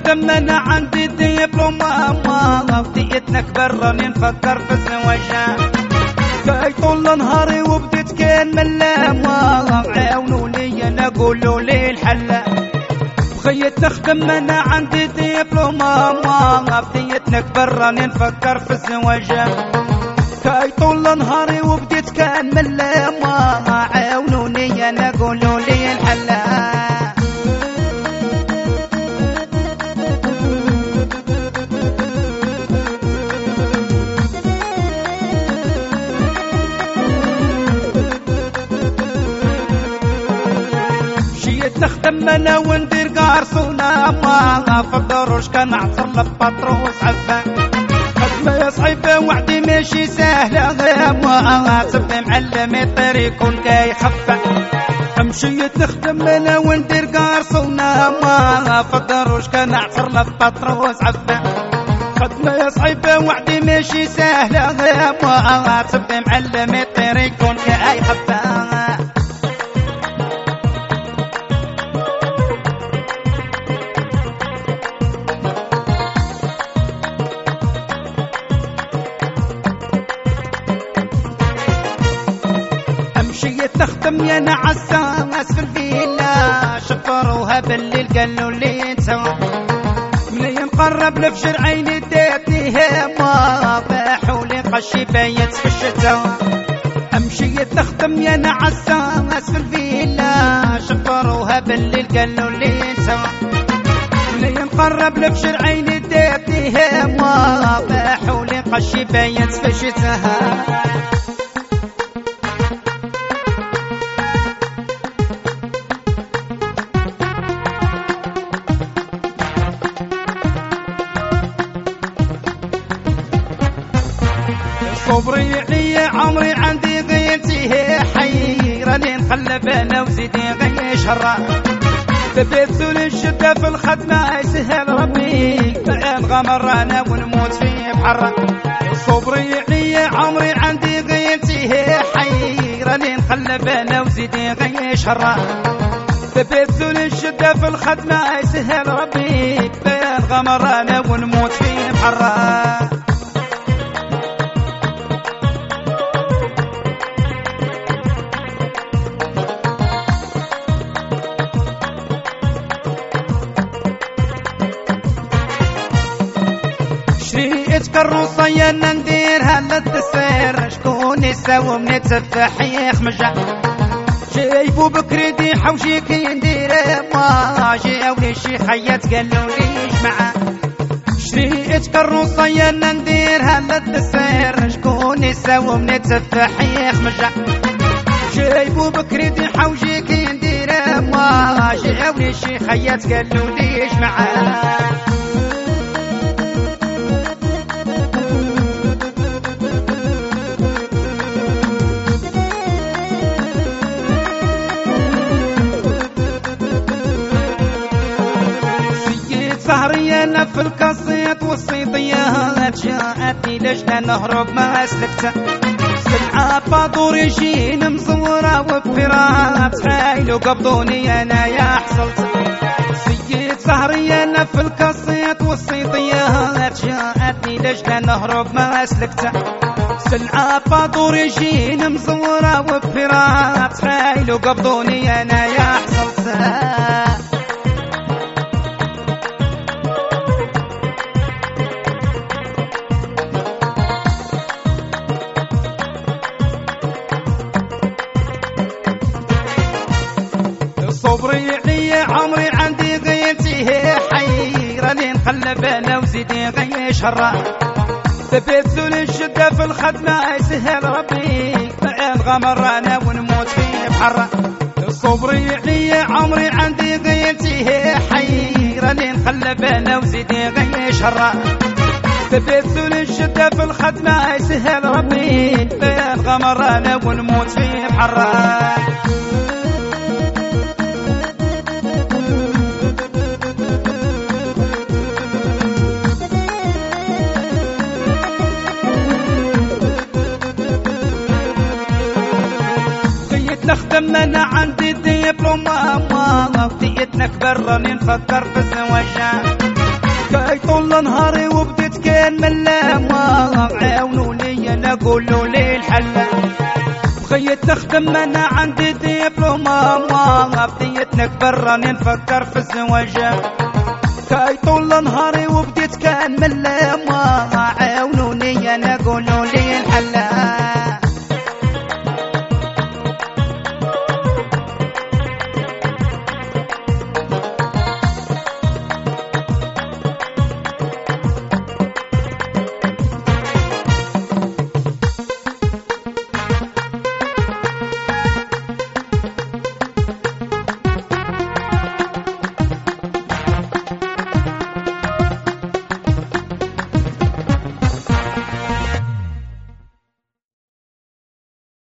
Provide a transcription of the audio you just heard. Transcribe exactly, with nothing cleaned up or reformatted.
نخدم انا عندي دبلومة بديتنا كبر راني نفكر في الزواج كاي طول نهاري وبديت كان ملامة عاونوني انا قولوا لي الحل بغيت نخدم انا عندي دبلومة بديتنا كبر راني نفكر في الزواج كاي طول نهاري وبديت كان ملامة عاونوني انا قولوا لي الحل نخدم انا وندير قارصونا ما في الدروج كان عصر لبطروس عفا خدمة يا صعيبة وعدي ماشي سهلة ما صبي معلم الطريق يكون كيخفى مشيت نخدم انا وندير قارصونا ما في الدروج كان عصر لبطروس عفا خدمة يا صعيبة وعدي ماشي سهلة ما صبي معلم الطريق يكون كيخفى مشيت نخدم يا نعساس في الفيلا شفروها بالليل قالوا لي نسوا منين نقرب لفجر عيني داتني هما باحوا لي قشي بايت في الشتا مشيت نخدم يا نعساس في الفيلا شفروها بالليل قالوا لي نسوا منين نقرب لفجر عيني داتني هما باحوا لي قشي بايت في الشتا صبري عليا عمري عندي غيرتي حيراني نقلب انا وزيدي غير شهرة ثبت الشدة في الخدمة يسهل ربي نغامر انا ونموت في بحر صبري عليا عمري عندي غيرتي حيراني نقلب انا وزيدي غير شهرة ثبت الشدة في الخدمة يسهل ربي نغامر انا ونموت في بحر شريت كروسية نديرها للتسير شكون يساوم نتسفح يخمجة جايبو بكريدي حوشي كي ندير ما جاوني شي خيات قالوا لي جمعة شريت كروسية نديرها للتسير شكون يساوم نتسفح يخمجة جايبو بكريدي حوشي كي ندير ما جاوني شي خيات قالوا لي جمعة سهري انا في القصيد والصيديات جاءتني لجنة نهرب ما سلكتها سلعة باطور يجين مزورة وبفرات حايلو قبضوني انا يا حصلت سيد سهري انا في القصيد والصيديات جاءتني لجنة نهرب ما سلكتها سلعة باطور يجين مزورة وبفرات حايلو قبضوني انا يا حصلت صبري عليا عمري عندي غيرتي حيراني نقلب انا وزيدي غير شهرة ثبت الشدة في الخدمة يسهل ربي نغامر انا ونموت في بحر صبري عليا عمري عندي غيرتي حيراني نقلب انا وزيدي غير شهرة ثبت الشدة في الخدمة يسهل ربي نغامر انا ونموت في بحر نخدم انا عندي دبلومة بديتنا كبر راني نفكر في الزواج كاي طول نهاري وبديت كان ملام عاونوني انا قولوا لي الحل بغيت نخدم انا عندي دبلومة بديت نكبر راني نفكر في الزواج كاي طول نهاري وبديت كان ملام عاونوني انا قولوا لي